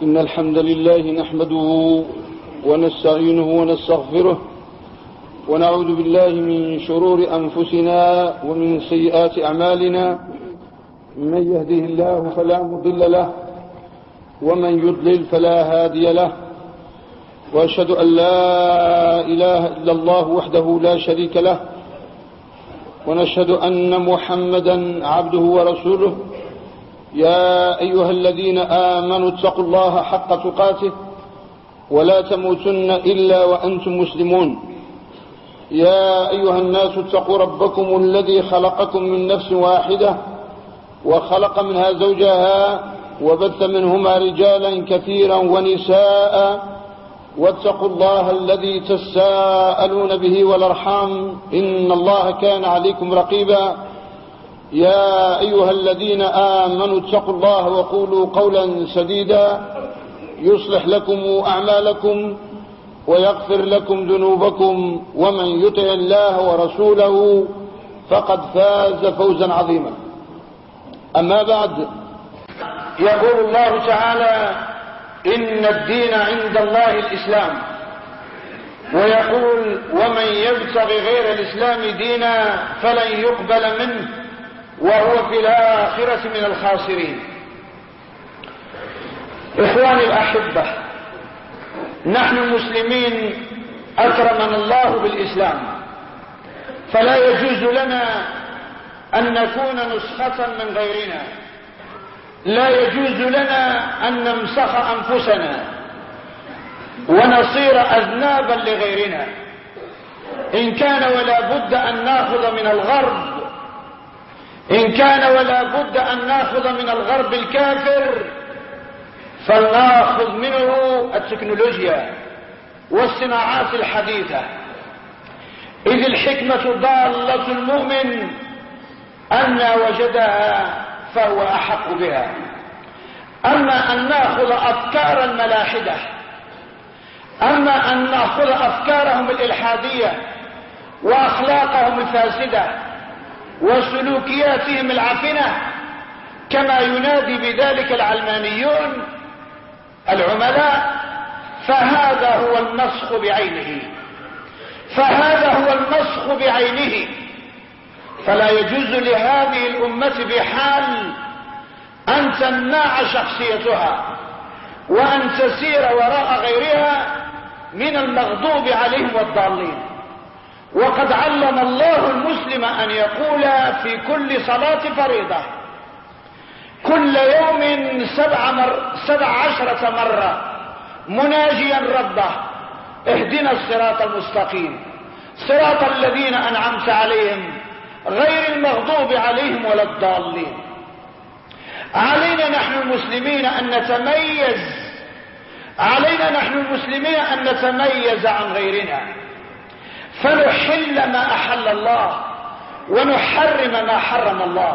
إن الحمد لله نحمده ونستعينه ونستغفره ونعوذ بالله من شرور أنفسنا ومن سيئات أعمالنا. من يهده الله فلا مضل له ومن يضلل فلا هادي له، وأشهد أن لا إله إلا الله وحده لا شريك له، ونشهد أن محمدا عبده ورسوله. يا أيها الذين آمنوا اتقوا الله حق تقاته ولا تموتن إلا وأنتم مسلمون. يا أيها الناس اتقوا ربكم الذي خلقكم من نفس واحدة وخلق منها زوجها وبث منهما رجالا كثيرا ونساء، واتقوا الله الذي تساءلون به والأرحام إن الله كان عليكم رقيبا. يا أيها الذين آمنوا اتقوا الله وقولوا قولا سديدا يصلح لكم أعمالكم ويغفر لكم ذنوبكم، ومن يطع الله ورسوله فقد فاز فوزا عظيما. أما بعد، يقول الله تعالى: إن الدين عند الله الإسلام، ويقول: ومن يبتغ غير الإسلام دينا فلن يقبل منه وهو في الآخرة من الخاسرين. إخواني الأحبة، نحن المسلمين أكرمنا الله بالإسلام، فلا يجوز لنا أن نكون نسخة من غيرنا، لا يجوز لنا أن نمسخ أنفسنا ونصير أذنابا لغيرنا. إن كان ولا بد أن نأخذ من الغرب، إن كان ولا بد أن نأخذ من الغرب الكافر، فلنأخذ منه التكنولوجيا والصناعات الحديثة، إذ الحكمة ضالة المؤمن أن وجدها فهو أحق بها. أما أن نأخذ أفكار الملاحدة، أما أن نأخذ أفكارهم الإلحادية وأخلاقهم الفاسدة وسلوكياتهم العفنة كما ينادي بذلك العلمانيون العملاء، فهذا هو المسخ بعينه، فهذا هو المسخ بعينه. فلا يجوز لهذه الأمة بحال أن تمنع شخصيتها وأن تسير وراء غيرها من المغضوب عليهم والضالين. وقد علم الله المسلم أن يقول في كل صلاة فريضة كل يوم 17 مرة مناجيا ربه: اهدنا الصراط المستقيم صراط الذين أنعمت عليهم غير المغضوب عليهم ولا الضالين. علينا نحن المسلمين أن نتميز، علينا نحن المسلمين أن نتميز عن غيرنا، فنحل ما أحل الله ونحرم ما حرم الله.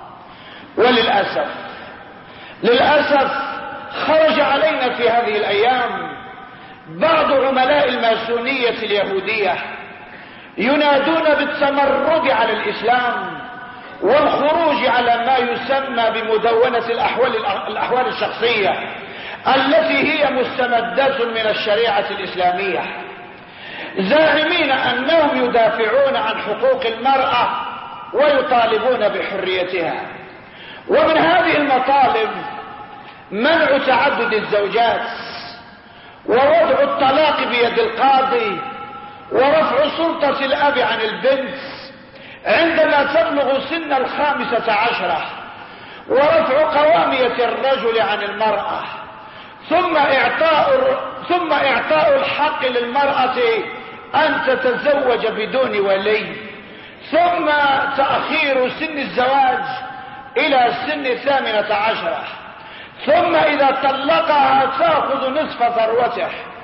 للأسف خرج علينا في هذه الأيام بعض عملاء الماسونية اليهودية ينادون بالتمرد على الإسلام والخروج على ما يسمى بمدونة الأحوال الشخصية التي هي مستمدة من الشريعة الإسلامية، زاعمين أنهم يدافعون عن حقوق المرأة ويطالبون بحريتها. ومن هذه المطالب منع تعدد الزوجات، ووضع الطلاق بيد القاضي، ورفع سلطة الأب عن البنت عندما تبلغ سن 15، ورفع قوامية الرجل عن المرأة، ثم إعطاء الحق للمرأة أن تتزوج بدون ولي، ثم تأخير سن الزواج إلى سن 18، ثم إذا طلقها تأخذ نصف ثروته.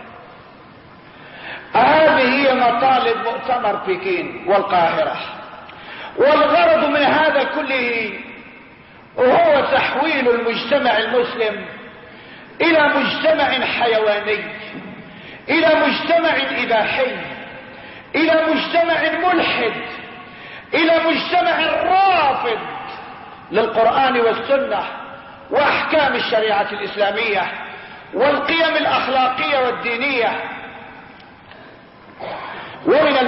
هذه هي مطالب مؤتمر بكين والقاهرة، والغرض من هذا كله هو تحويل المجتمع المسلم إلى مجتمع حيواني، إلى مجتمع إباحي، إلى مجتمع ملحد، إلى مجتمع رافض للقرآن والسنة وأحكام الشريعة الإسلامية والقيم الأخلاقية والدينية. ومن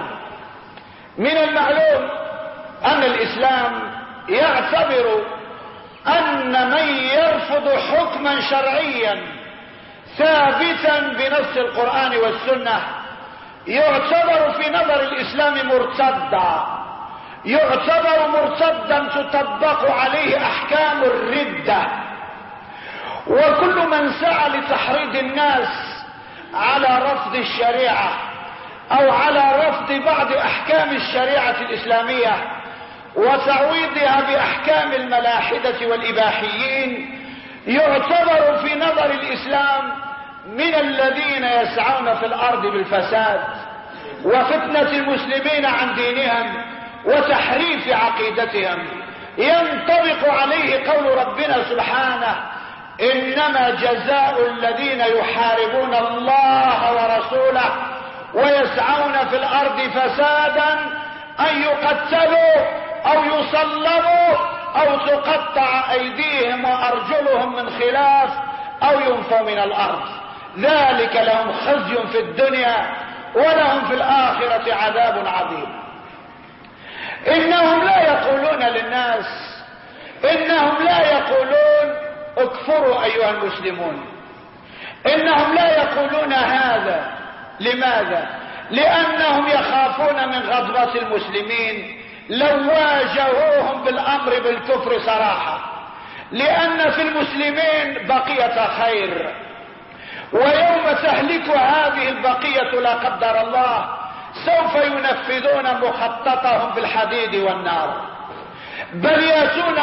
المعلوم أن الإسلام يعتبر أن من يرفض حكما شرعيا ثابتا بنص القرآن والسنة يعتبر في نظر الإسلام مرتدا، يعتبر مرتدا تطبق عليه أحكام الردة. وكل من سعى لتحريض الناس على رفض الشريعة أو على رفض بعض أحكام الشريعة الإسلامية وتعويضها بأحكام الملاحدة والإباحيين يعتبر في نظر الإسلام من الذين يسعون في الأرض بالفساد وفتنة المسلمين عن دينهم وتحريف عقيدتهم. ينطبق عليه قول ربنا سبحانه: إنما جزاء الذين يحاربون الله ورسوله ويسعون في الأرض فسادا أن يقتلوا أو يصلبوا أو تقطع أيديهم وأرجلهم من خلاف أو ينفوا من الأرض، ذلك لهم خزي في الدنيا ولهم في الآخرة عذاب عظيم. إنهم لا يقولون للناس، إنهم لا يقولون اكفروا أيها المسلمون، إنهم لا يقولون هذا. لماذا؟ لأنهم يخافون من غضبة المسلمين لو واجهوهم بالأمر بالكفر صراحة، لأن في المسلمين بقية خير، ويوم تهلك هذه البقية لا قدر الله سوف ينفذون مخططهم بالحديد والنار، بل يأتون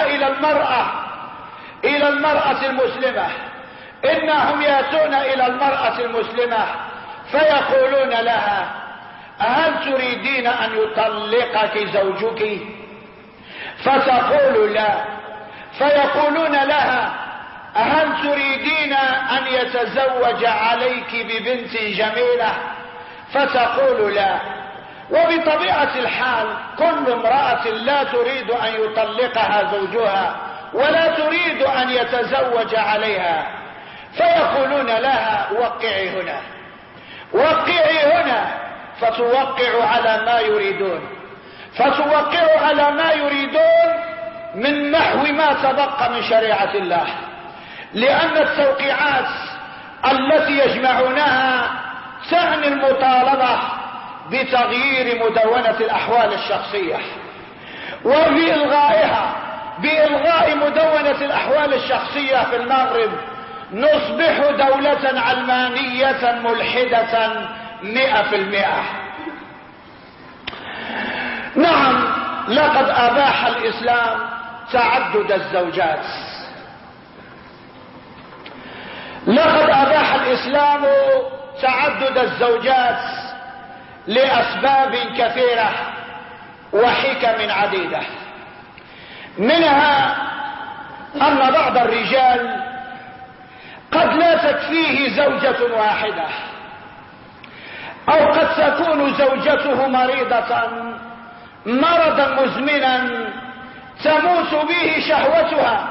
إلى المرأة المسلمة، إنهم يأتون إلى المرأة المسلمة فيقولون لها: هل تريدين أن يطلقك زوجك؟ فتقول لا. فيقولون لها: هل تريدين أن يتزوج عليك ببنت جميلة؟ فتقول لا. وبطبيعة الحال كل امرأة لا تريد أن يطلقها زوجها ولا تريد أن يتزوج عليها، فيقولون لها: وقعي هنا، وقعي هنا، فتوقع على ما يريدون، فتوقع على ما يريدون من نحو ما تبقى من شريعة الله، لأن التوقيعات التي يجمعونها تعني المطالبة بتغيير مدونة الأحوال الشخصية، بإلغاء مدونة الأحوال الشخصية في المغرب نصبح دولة علمانية ملحدة 100%. نعم، لقد أباح الإسلام تعدد الزوجات، لقد أباح الإسلام تعدد الزوجات لأسباب كثيرة وحكم عديدة، منها أن بعض الرجال قد لا تكفيه زوجة واحدة، أو قد تكون زوجته مريضة مرضا مزمنا تموت به شهوتها،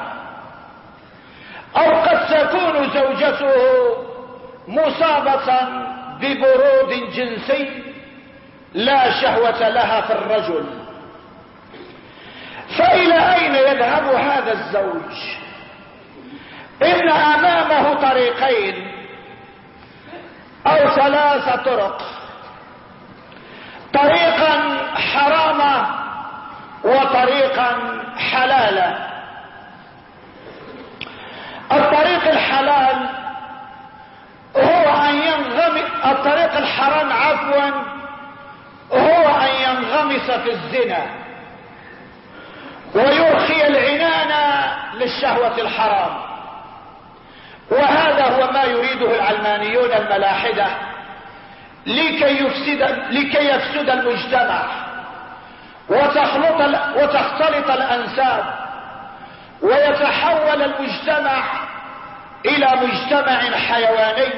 أو قد تكون زوجته مصابة ببرود جنسي لا شهوة لها في الرجل. فإلى أين يذهب هذا الزوج؟ إن أمامه طريقين أو 3 طرق: طريقا حراما وطريقا حلالا. الطريق الحلال هو أن الطريق الحرام هو أن ينغمس في الزنا ويرخي العنان للشهوة الحرام، وهذا هو ما يريده العلمانيون الملاحدة لكي يفسد المجتمع وتختلط الأنساب ويتحول المجتمع إلى مجتمع حيواني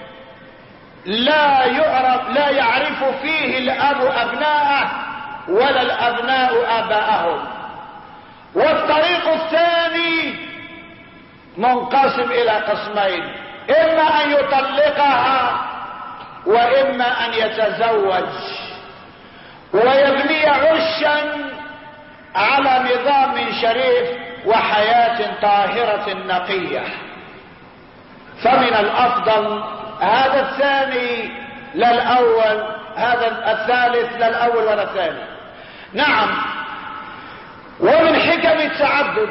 لا يعرف فيه الأب أبناءه ولا الأبناء آباءهم. والطريق الثاني منقسم إلى قسمين: إما أن يطلقها وإما أن يتزوج ويبني عشا على نظام شريف وحياة طاهرة نقية. فمن الأفضل هذا الثاني لا الأول، هذا الثالث لا الأول ولا الثاني. نعم. ومن حكم التعدد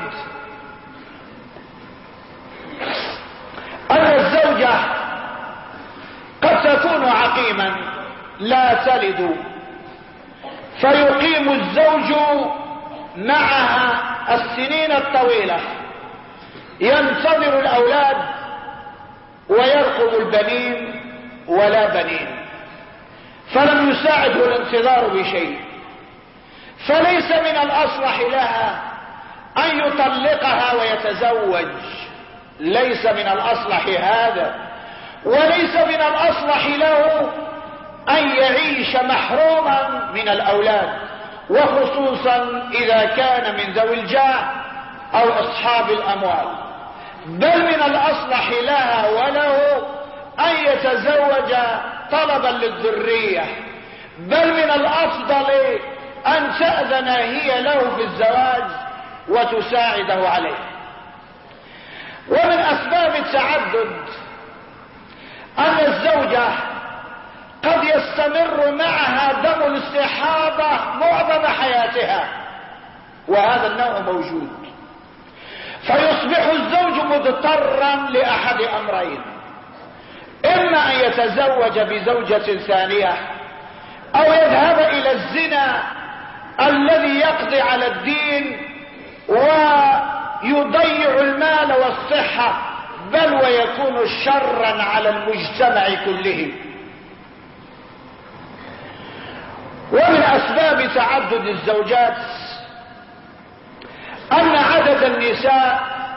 أن الزوجة قد تكون عقيما لا تلد، فيقيم الزوج معها السنين الطويلة ينتظر الأولاد ويرقب البنين ولا بنين، فلم يساعده الانتظار بشيء. فليس من الأصلح لها أن يطلقها ويتزوج، ليس من الأصلح هذا، وليس من الأصلح له أن يعيش محروما من الأولاد، وخصوصا إذا كان من ذوي الجاه أو أصحاب الأموال. بل من الأصلح لها وله أن يتزوج طلبا للذرية، بل من الأفضل أن تأذن هي له في الزواج وتساعده عليه. ومن أسباب التعدد أن الزوجة قد يستمر معها دم الاستحاضة معظم حياتها، وهذا النوع موجود، فيصبح الزوج مضطرا لأحد أمرين: إما أن يتزوج بزوجة ثانية، أو يذهب إلى الزنا الذي يقضي على الدين ويضيع المال والصحة، بل ويكون شرا على المجتمع كله. ومن أسباب تعدد الزوجات أن عدد النساء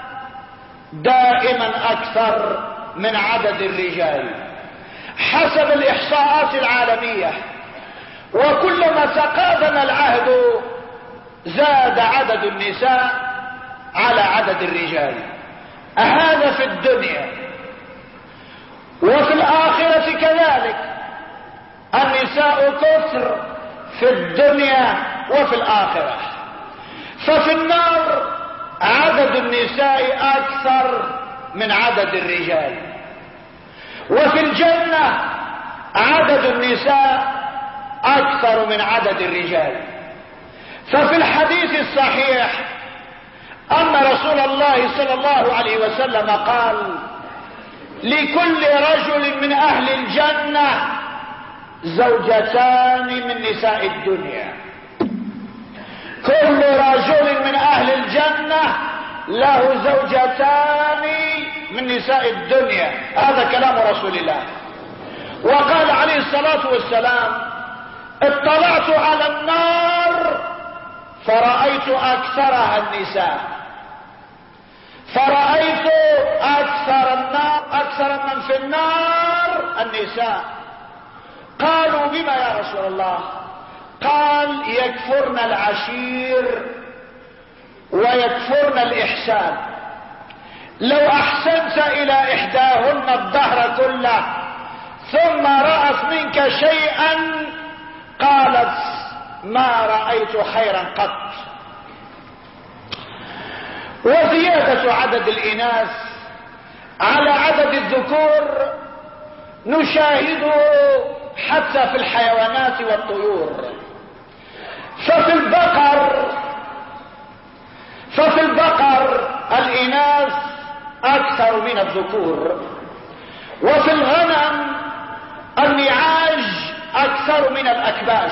دائما أكثر من عدد الرجال حسب الإحصاءات العالمية، وكلما تقادم العهد زاد عدد النساء على عدد الرجال. هذا في الدنيا، وفي الآخرة كذلك. النساء كثر في الدنيا وفي الآخرة. ففي النار عدد النساء أكثر من عدد الرجال، وفي الجنة عدد النساء أكثر من عدد الرجال. ففي الحديث الصحيح أن رسول الله صلى الله عليه وسلم قال: لكل رجل من أهل الجنة زوجتان من نساء الدنيا. كل رجل من أهل الجنة له زوجتان من نساء الدنيا. هذا كلام رسول الله. وقال عليه الصلاة والسلام: اطلعت على النار فرأيت أكثرها النساء، فرأيت أكثر من في النار النساء. قالوا: بما يا رسول الله؟ قال: يكفرن العشير ويكفرن الإحسان. لو أحسنت إلى إحداهن الدهر كله ثم رأت منك شيئا قالت: ما رأيت خيرا قط. وزيادة عدد الإناث على عدد الذكور نشاهده حتى في الحيوانات والطيور. ففي البقر الإناث أكثر من الذكور، وفي الغنم النعاج أكثر من الأكباش،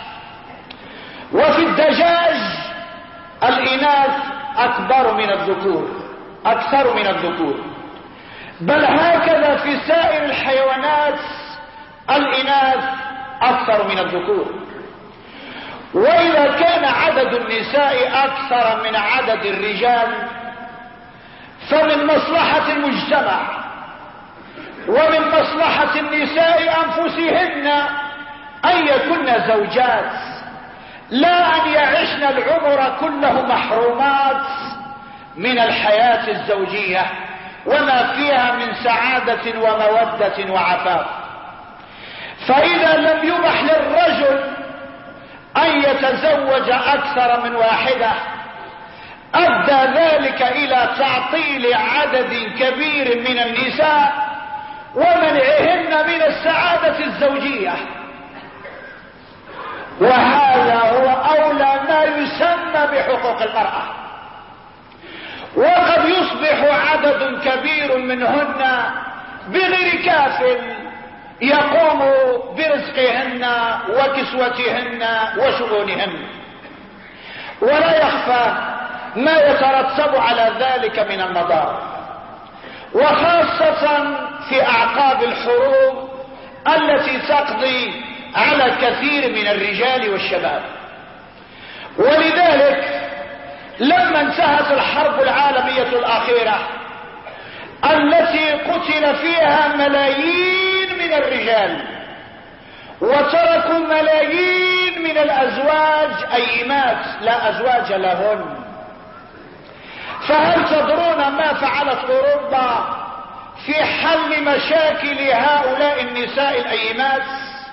وفي الدجاج الإناث أكثر من الذكور. بل هكذا في سائر الحيوانات الإناث أكثر من الذكور. وإذا كان عدد النساء أكثر من عدد الرجال فمن مصلحة المجتمع ومن مصلحة النساء أنفسهن أن يكن زوجات، لا أن يعشن العمر كله محرومات من الحياة الزوجية وما فيها من سعادة ومودة وعفاف. فإذا لم يبح للرجل أن يتزوج أكثر من واحدة أدى ذلك إلى تعطيل عدد كبير من النساء ومنعهن من السعادة الزوجية، وهذا هو أولى ما يسمى بحقوق المرأة. وقد يصبح عدد كبير منهن بغير كافل يقوم برزقهن وكسوتهن وشؤونهن، ولا يخفى ما يترتب على ذلك من المضار، وخاصة في أعقاب الحروب التي تقضي على كثير من الرجال والشباب. ولذلك لما انتهت الحرب العالمية الأخيرة التي قتل فيها ملايين من الرجال وتركوا ملايين من الأزواج أيمات لا أزواج لهن، فهل تدرون ما فعلت أوروبا في حل مشاكل هؤلاء النساء الأيمات؟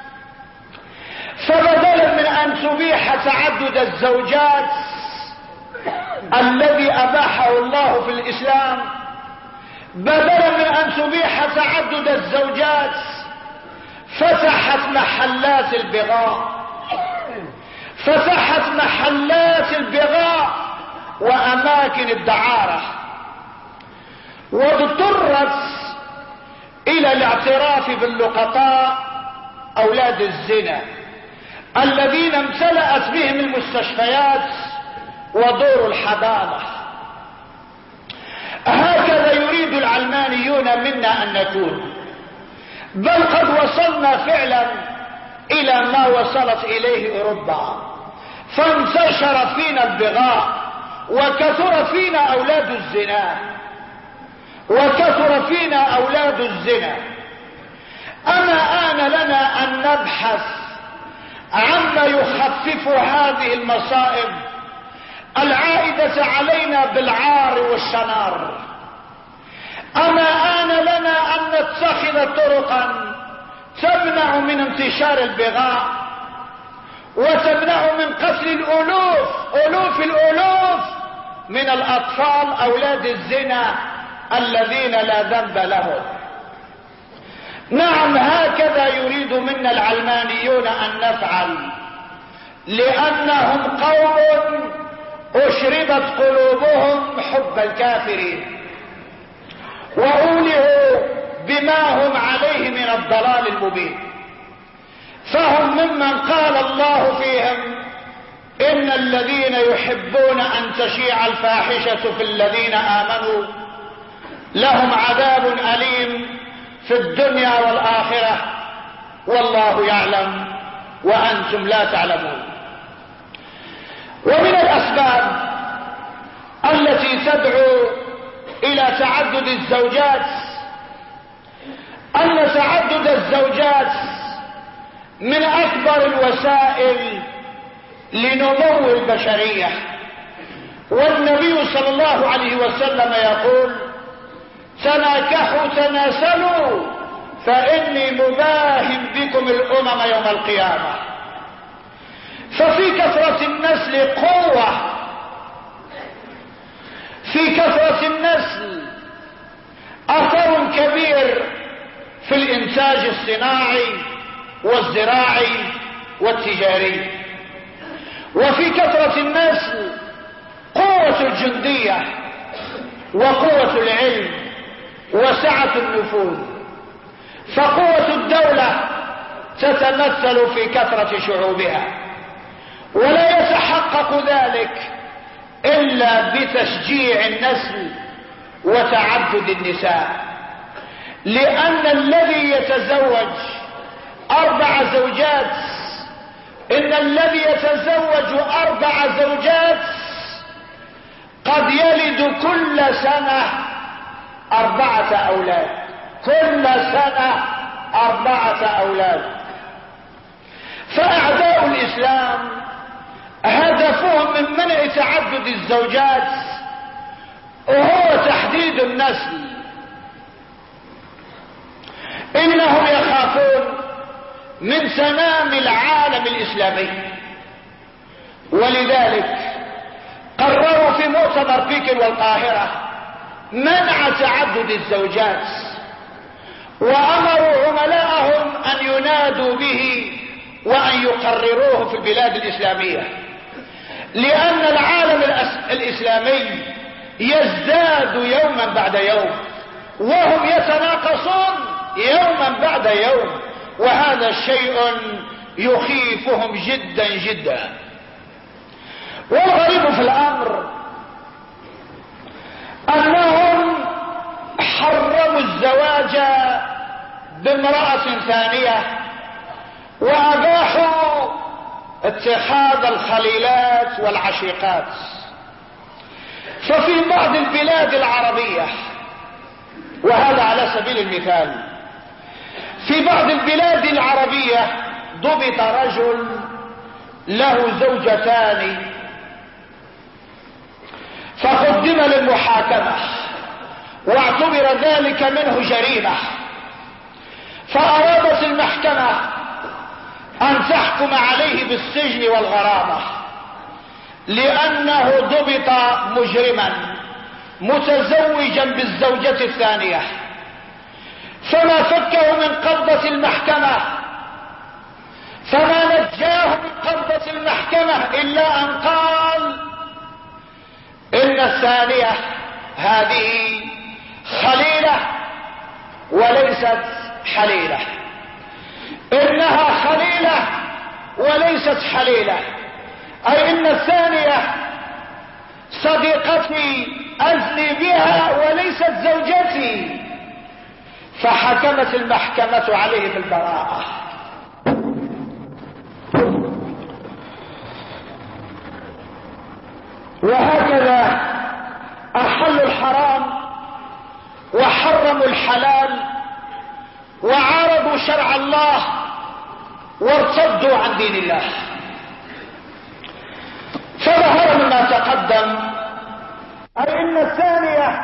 فبدلا من أن تبيح تعدد الزوجات الذي أباحه الله في الإسلام، بدلا من أن تبيح تعدد الزوجات فتحت محلات البغاء، فتحت محلات البغاء وأماكن الدعارة، واضطرت إلى الاعتراف باللقطاء أولاد الزنا الذين امتلأت بهم المستشفيات ودور الحضانة. هكذا يريد العلمانيون منا أن نكون، بل قد وصلنا فعلا إلى ما وصلت إليه أوروبا، فانتشر فينا البغاء وكثر فينا أولاد الزنا، وكثر فينا أولاد الزنا. أما آن لنا أن نبحث عما يخفف هذه المصائب العائدة علينا بالعار والشنار. أما آن لنا أن نتخذ طرقا تمنع من انتشار البغاء وتمنع من قتل ألوف الألوف من الأطفال أولاد الزنا الذين لا ذنب لهم. نعم، هكذا يريد منا العلمانيون أن نفعل، لأنهم قوم أشربت قلوبهم حب الكافرين وأولهوا بما هم عليه من الضلال المبين، فهم ممن قال الله فيهم إن الذين يحبون أن تشيع الفاحشة في الذين آمنوا لهم عذاب أليم في الدنيا والآخرة والله يعلم وأنتم لا تعلمون. ومن الأسباب التي تدعو إلى تعدد الزوجات أن تعدد الزوجات من أكبر الوسائل لنمو البشرية، والنبي صلى الله عليه وسلم يقول تناكحوا تناسلوا فإني مباهم بكم الأمم يوم القيامة. ففي كثرة النسل قوة، في كثرة النسل أثر كبير في الإنتاج الصناعي والزراعي والتجاري، وفي كثرة النسل قوة الجندية وقوة العلم وسعة النفوذ. فقوة الدولة تتمثل في كثرة شعوبها، ولا يتحقق ذلك إلا بتشجيع النسل وتعدد النساء، لأن الذي يتزوج 4 زوجات إن الذي يتزوج 4 زوجات قد يلد كل سنة 4 أولاد، كل سنة 4 أولاد. فأعداء الإسلام هدفهم من منع تعدد الزوجات هو تحديد النسل من سنام العالم الإسلامي. ولذلك قرروا في مؤتمر بكين والقاهرة منع تعدد الزوجات، وأمروا عملاءهم أن ينادوا به وأن يقرروه في البلاد الإسلامية، لأن العالم الإسلامي يزداد يوما بعد يوم، وهم يتناقصون يوما بعد يوم، وهذا شيء يخيفهم جدا جدا. والغريب في الأمر أنهم حرموا الزواج بامرأة ثانية، وأباحوا اتخاذ الخليلات والعشيقات. ففي بعض البلاد العربية، وهذا على سبيل المثال، في بعض البلاد العربية ضبط رجل له زوجتان، فقدم للمحاكمة واعتبر ذلك منه جريمة، فأرادت المحكمة أن تحكم عليه بالسجن والغرامة، لأنه ضبط مجرما متزوجا بالزوجة الثانية. فما فكه من قبضة المحكمة، فما نجاه من قبضة المحكمة إلا أن قال إن الثانية هذه خليلة وليست حليلة، إنها خليلة وليست حليلة، أي إن الثانية صديقتي أزني بها وليست زوجتي. فحكمت المحكمة عليه بالبراءة. وهكذا أحلوا الحرام وحرموا الحلال وعارضوا شرع الله وارتدوا عن دين الله. فظهر مما تقدم أي إن الثانية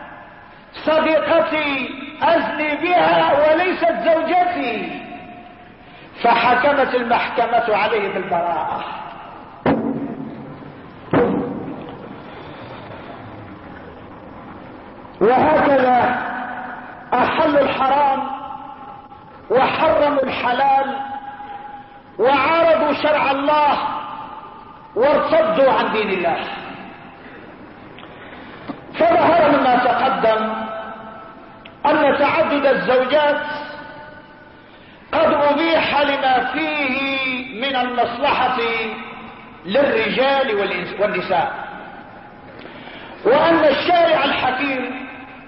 صديقتي أزني بها وليست زوجتي، فحكمت المحكمة عليه بالبراءة. وهكذا أحلوا الحرام وحرموا الحلال وعارضوا شرع الله وارتدوا عن دين الله. فظهر مما تقدم أن تعدد الزوجات قد أبيح لما فيه من المصلحة للرجال والنساء، وأن الشارع الحكيم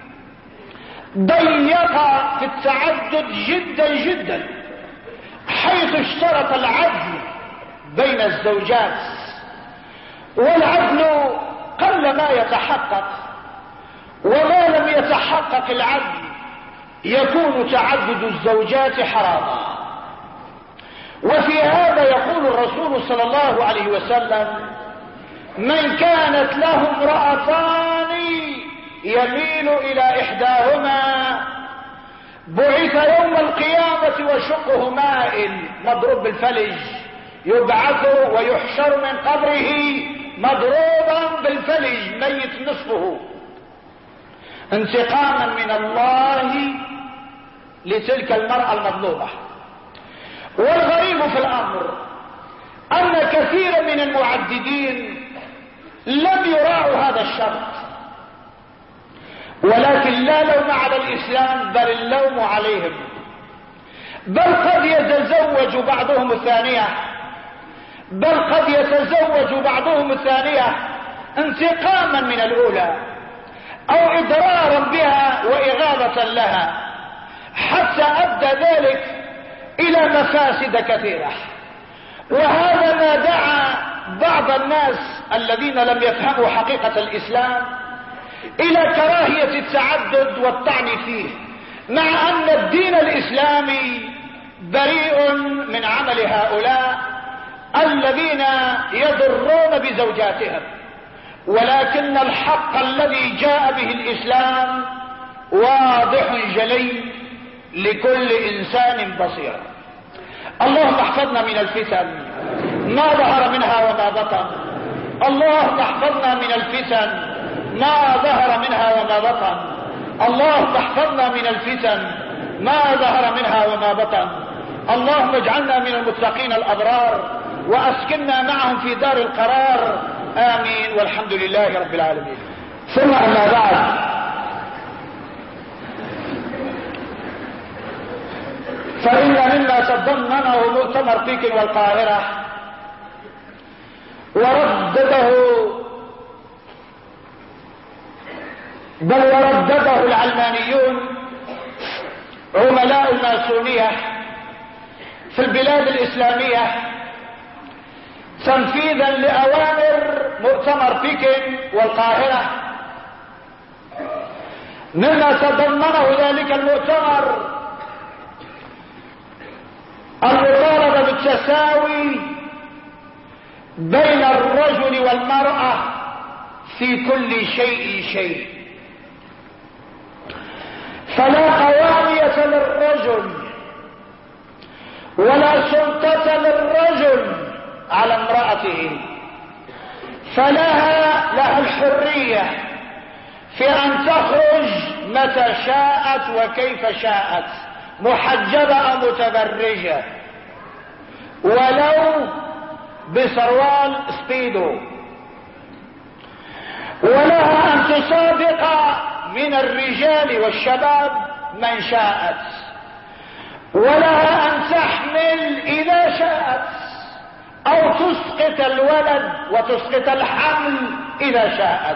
ضيق في التعدد جدا جدا، حيث اشترط العدل بين الزوجات، والعدل قل ما يتحقق، وما لم يتحقق العدل يكون تعدد الزوجات حراما. وفي هذا يقول الرسول صلى الله عليه وسلم: من كانت له امرأتان يميل إلى إحداهما بعث يوم القيامة وشقه مائل مضروب بالفلج، يبعث ويحشر من قبره مضروبا بالفلج ميت نصفه، انتقاما من الله لتلك المرأة المظلومة. والغريب في الأمر أن كثيرا من المعددين لم يراعوا هذا الشرط، ولكن لا لوم على الإسلام بل اللوم عليهم. بل قد يتزوج بعضهم الثانية انتقاما من الأولى أو إضرارا بها وإغاظة لها، حتى أدى ذلك إلى مفاسد كثيرة. وهذا ما دعا بعض الناس الذين لم يفهموا حقيقة الإسلام إلى كراهية التعدد والطعن فيه، مع أن الدين الإسلامي بريء من عمل هؤلاء الذين يضرون بزوجاتهم. ولكن الحق الذي جاء به الإسلام واضح جلي لكل إنسان بصير. اللهم احفظنا من الفتن ما ظهر منها وما بطن. اللهم احفظنا من الفتن ما ظهر منها وما بطن. اللهم احفظنا من الفتن ما ظهر منها وما بطن. اللهم اجعلنا من المتقين الأبرار وأسكننا معهم في دار القرار. آمين والحمد لله رب العالمين. ثم أما بعد، فإن مما تضمنه مؤتمر بكين والقاهرة وردده العلمانيون عملاء الماسونية في البلاد الإسلامية تنفيذا لأوامر مؤتمر بكين والقاهرة، مما تضمنه ذلك المؤتمر المطالبة بالتساوي بين الرجل والمرأة في كل شيء، فلا قوامية للرجل ولا سلطة للرجل على امرأته، فلها الحرية في أن تخرج متى شاءت وكيف شاءت، محجبة أو متبرجة، ولو بسروال سبيدو، ولها أن تسابق من الرجال والشباب من شاءت، ولها أن تحمل إذا شاءت، أو تسقط الولد وتسقط الحمل إذا شاءت،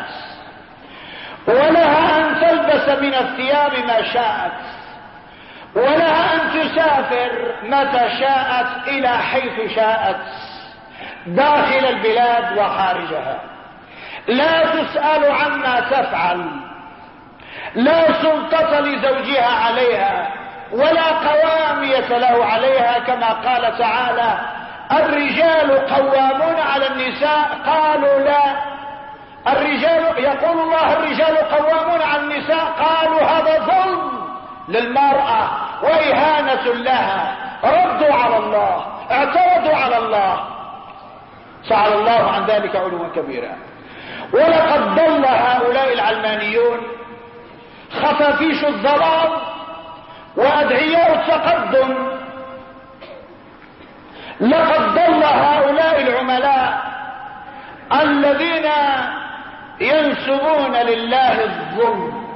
ولها أن تلبس من الثياب ما شاءت، ولها أن تسافر متى شاءت إلى حيث شاءت داخل البلاد وخارجها، لا تسأل عما تفعل، لا سلطة لزوجها عليها ولا قوامية له عليها، كما قال تعالى: الرجال قوامون على النساء. قالوا لا، الرجال، يقول الله الرجال قوامون على النساء، قالوا هذا ظلم للمرأة وإهانة لها، ردوا على الله، اعترضوا على الله، تعالى الله عن ذلك علوا كبيرا. ولقد ضل هؤلاء العلمانيون خفافيش الضلال وأدعياء التقدم، لقد ضل هؤلاء العملاء الذين ينسبون لله الظلم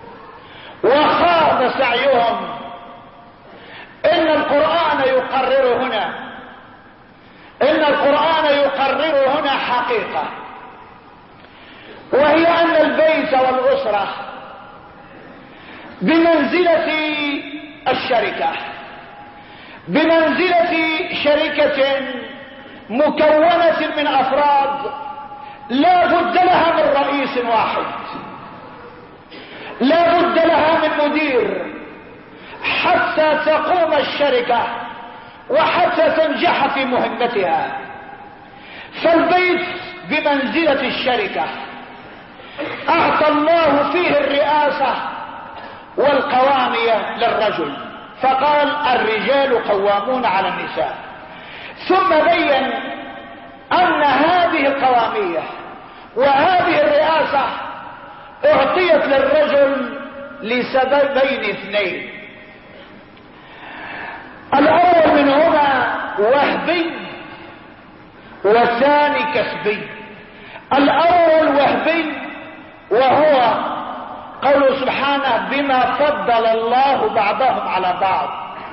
وخاب سعيهم. إن القرآن يقرر هنا حقيقة، وهي أن البيت والأسرة بمنزلة الشركة، بمنزلة شركة مكونة من أفراد لا بد لها من رئيس واحد، لا بد لها من مدير حتى تقوم الشركة وحتى تنجح في مهمتها. فالبيت بمنزلة الشركة أعطى الله فيه الرئاسة والقوامية للرجل، فقال الرجال قوامون على النساء، ثم بين أن هذه القوامية وهذه الرئاسة أعطيت للرجل لسببين اثنين: الأول منهما وهبي والثاني كسبي. الأول وهبي، وهو قوله سبحانه: بما فضل الله بعضهم على بعض.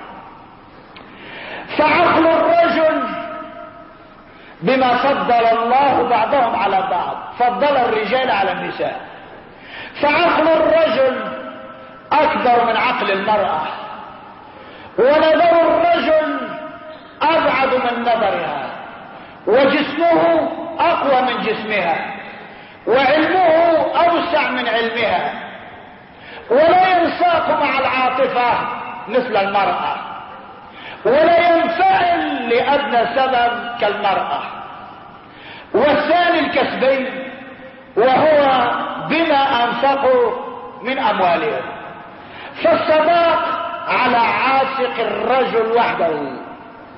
فعقل الرجل بما فضل الله بعضهم على بعض، فضل الرجال على النساء، فعقل الرجل أكبر من عقل المرأة، ونظر الرجل أبعد من نظرها، وجسمه أقوى من جسمها، وعلمه أوسع من علمها، ولا ينساق مع العاطفة مثل المرأة، ولا ينفعل لأدنى سبب كالمرأة. والثاني الكسبي، وهو بما أنفقوا من أموالهم، فالصداق على عاتق الرجل وحده،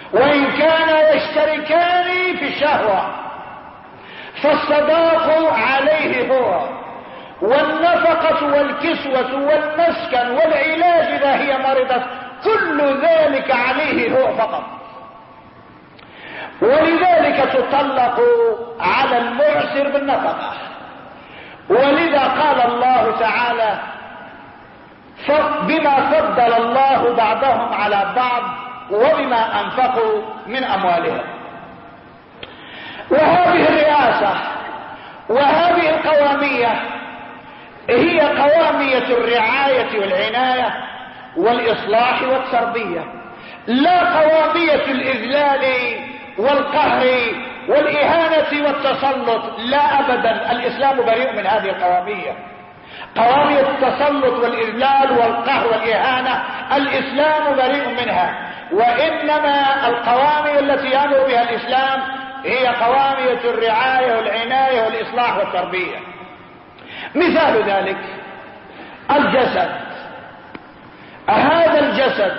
وإن كانا يشتركان في الشهوة فالصداق عليه هو، والنفقة والكسوة والمسكن والعلاج إذا هي مرضت، كل ذلك عليه هو فقط. ولذلك تطلق على المعسر بالنفقة. ولذا قال الله تعالى بما فضل الله بعضهم على بعض وبما أنفقوا من أموالهم. وهذه الرئاسة وهذه القوامية هي قوامية الرعاية والعناية والإصلاح والتربية، لا قوامية الإذلال والقهر والإهانة والتسلط، لا أبدا. الإسلام بريء من هذه القوامية. قوامية التسلط والإذلال والقهر والإهانة الإسلام بريء منها، وإنما القوامية التي يأمر بها الإسلام هي قوامية الرعاية والعناية والإصلاح والتربية. مثال ذلك الجسد. هذا الجسد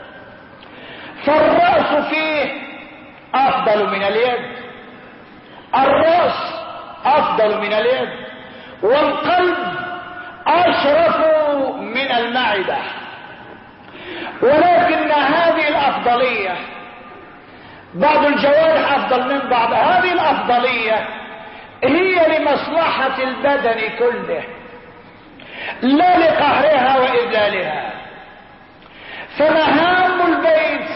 فالرأس فيه أفضل من اليد، الرأس أفضل من اليد، والقلب أشرف من المعدة. ولكن هذه الأفضلية، بعض الجوارح أفضل من بعض، هذه الأفضلية هي لمصلحة البدن كله لا لقهرها وإذلالها. فمهام البيت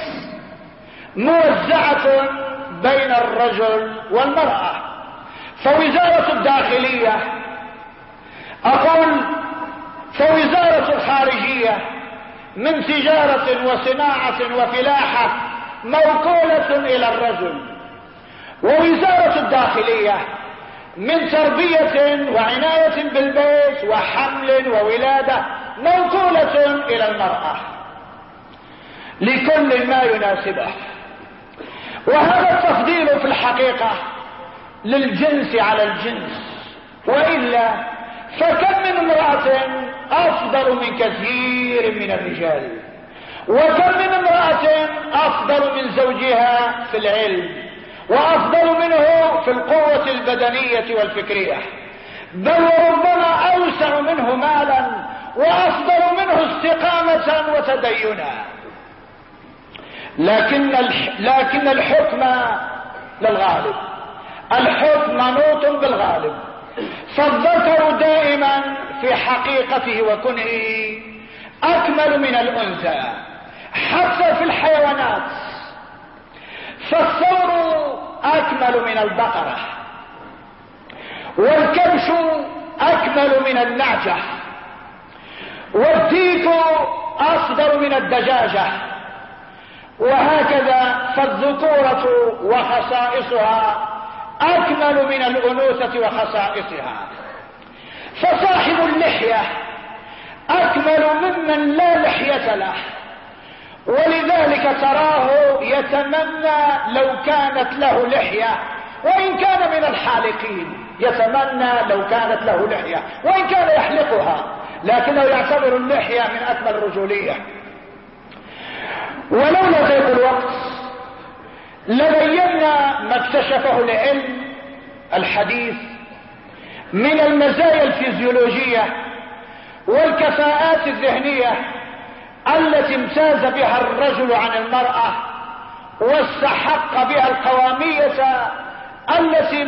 موزعة بين الرجل والمرأة. فوزارة الداخلية فوزارة الخارجية من تجارة وصناعة وفلاحة موكولة إلى الرجل، ووزارة الداخلية من تربية وعناية بالبيت وحمل وولادة موكولة إلى المرأة، لكل ما يناسبه. وهذا التفضيل في الحقيقة للجنس على الجنس، وإلا فكم من امرأة أفضل من كثير من الرجال، وكم من امرأة أفضل من زوجها في العلم، وأفضل منه في القوة البدنية والفكرية، بل وربما أوسع منه مالا وأفضل منه استقامة وتدينا. لكن الحكم للغالب، الحكم منوط بالغالب. فالذكر دائما في حقيقته وكنه أكمل من الأنثى حتى في الحيوانات. فالثور أكمل من البقرة، والكبش أكمل من النعجة، والديك أصغر من الدجاجة، وهكذا. فالذكورة وخصائصها أكمل من الأنوثة وخصائصها. فصاحب اللحية أكمل ممن لا لحية له، ولذلك تراه يتمنى لو كانت له لحية، وإن كان من الحالقين يتمنى لو كانت له لحية وإن كان يحلقها، لكنه يعتبر اللحية من أكمل الرجولية. ولولا ضيق الوقت لبينا ما اكتشفه العلم الحديث من المزايا الفيزيولوجية والكفاءات الذهنية التي امتاز بها الرجل عن المرأة، واستحق بها القوامية التي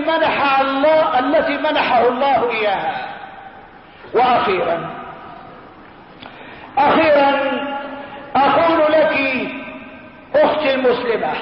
منحه الله إياها. وأخيرا أقول لك أختي المسلمة،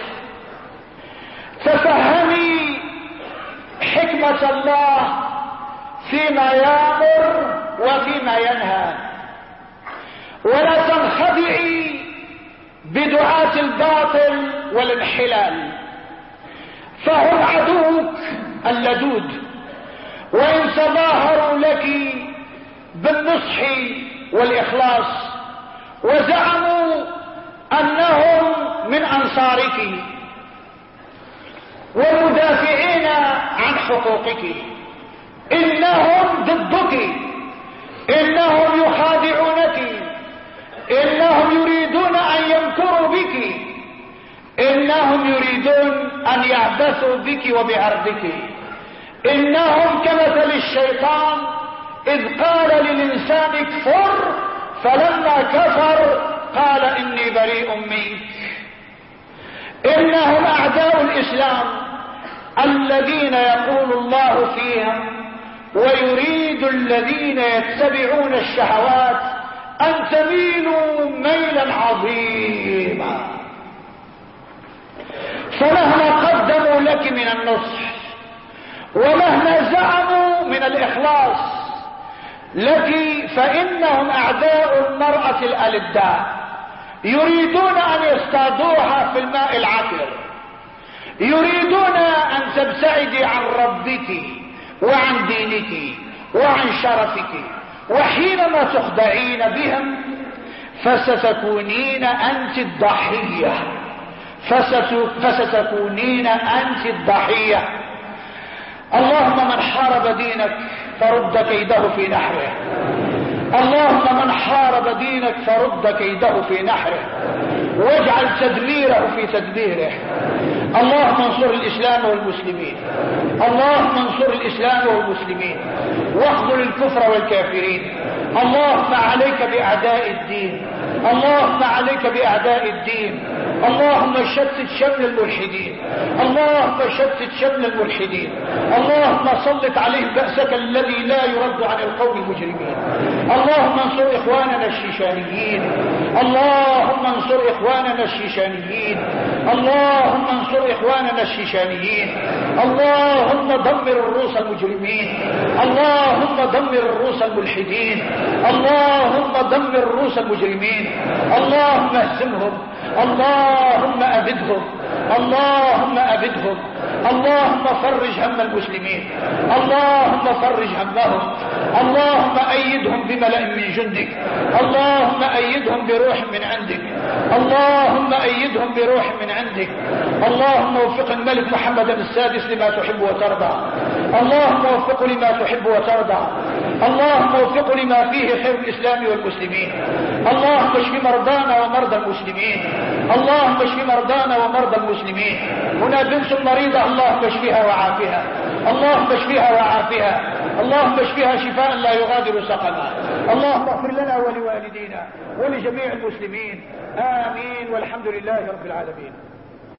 تفهمي حكمة الله فيما يأمر وفيما ينهى، ولا تنخدعي بدعاة الباطل والانحلال، فهم عدوك اللدود، وإن تظاهروا لك بالنصح والإخلاص وزعموا أنهم من أنصارك والمدافعين عن حقوقك، إنهم ضدك، إنهم يخادعونك، إنهم يريدون أن يمكروا بك، إنهم يريدون أن يعبثوا بك وبعرضك. إنهم كمثل الشيطان إذ قال للإنسان اكفر فلما كفر قال إني بريء منك. إنهم أعداء الإسلام الذين يقول الله فيهم ويريد الذين يتبعون الشهوات أن تميلوا ميلا عظيما. فمهما قدموا لك من النصح ومهما زعموا من الإخلاص لك فإنهم أعداء المرأة الألداء، يريدون أن يصطادوها في الماء العكر، يريدون أن تبتعدي عن ربك وعن دينك وعن شرفك. وحينما تخدعين بهم فستكونين أنت الضحية، فستكونين أنت الضحية. اللهم من حارب دينك فرد كيده في نحره، اللهم من حارب دينك فرد كيده في نحره واجعل تدميره في تدبيره. اللهم انصر الإسلام والمسلمين، اللهم انصر الإسلام والمسلمين واخذل الكفر والكافرين. اللهم عليك بأعداء الدين، اللهم عليك بأعداء الدين. اللهم شتت شمل الملحدين، اللهم شتت شمل الملحدين. اللهم سلط عليهم بأسك الذي لا يرد عن القوم المجرمين. اللهم انصر إخواننا الشيشانيين، اللهم انصر إخواننا الشيشانيين، اللهم انصر إخواننا الشيشانيين. اللهم دمر الروس المجرمين، اللهم دمر الروس الملحدين، اللهم دمر الروس المجرمين. اللهم اهزمهم، اللهم أبدهم، اللهم أبدهم. اللهم فرج هم المسلمين، اللهم فرج همهم. اللهم أيدهم بملأ من جندك، اللهم أيدهم بروح من عندك، اللهم أيدهم بروح من عندك. اللهم وفق الملك محمد السادس لما تحب وترضى، اللهم وفقه لما تحب وترضى، اللهم وفقه لما فيه خير الإسلام والمسلمين. اللهم اشف مرضانا ومرضى المسلمين، اللهم اشف مرضانا ومرضى المسلمين. هنا بنت مريضة، اللهم اشفها وعافها، اللهم اشفها وعافها، اللهم اشفها شفاء لا يغادر سقما. اللهم اغفر لنا ولوالدينا ولجميع المسلمين، آمين، والحمد لله رب العالمين.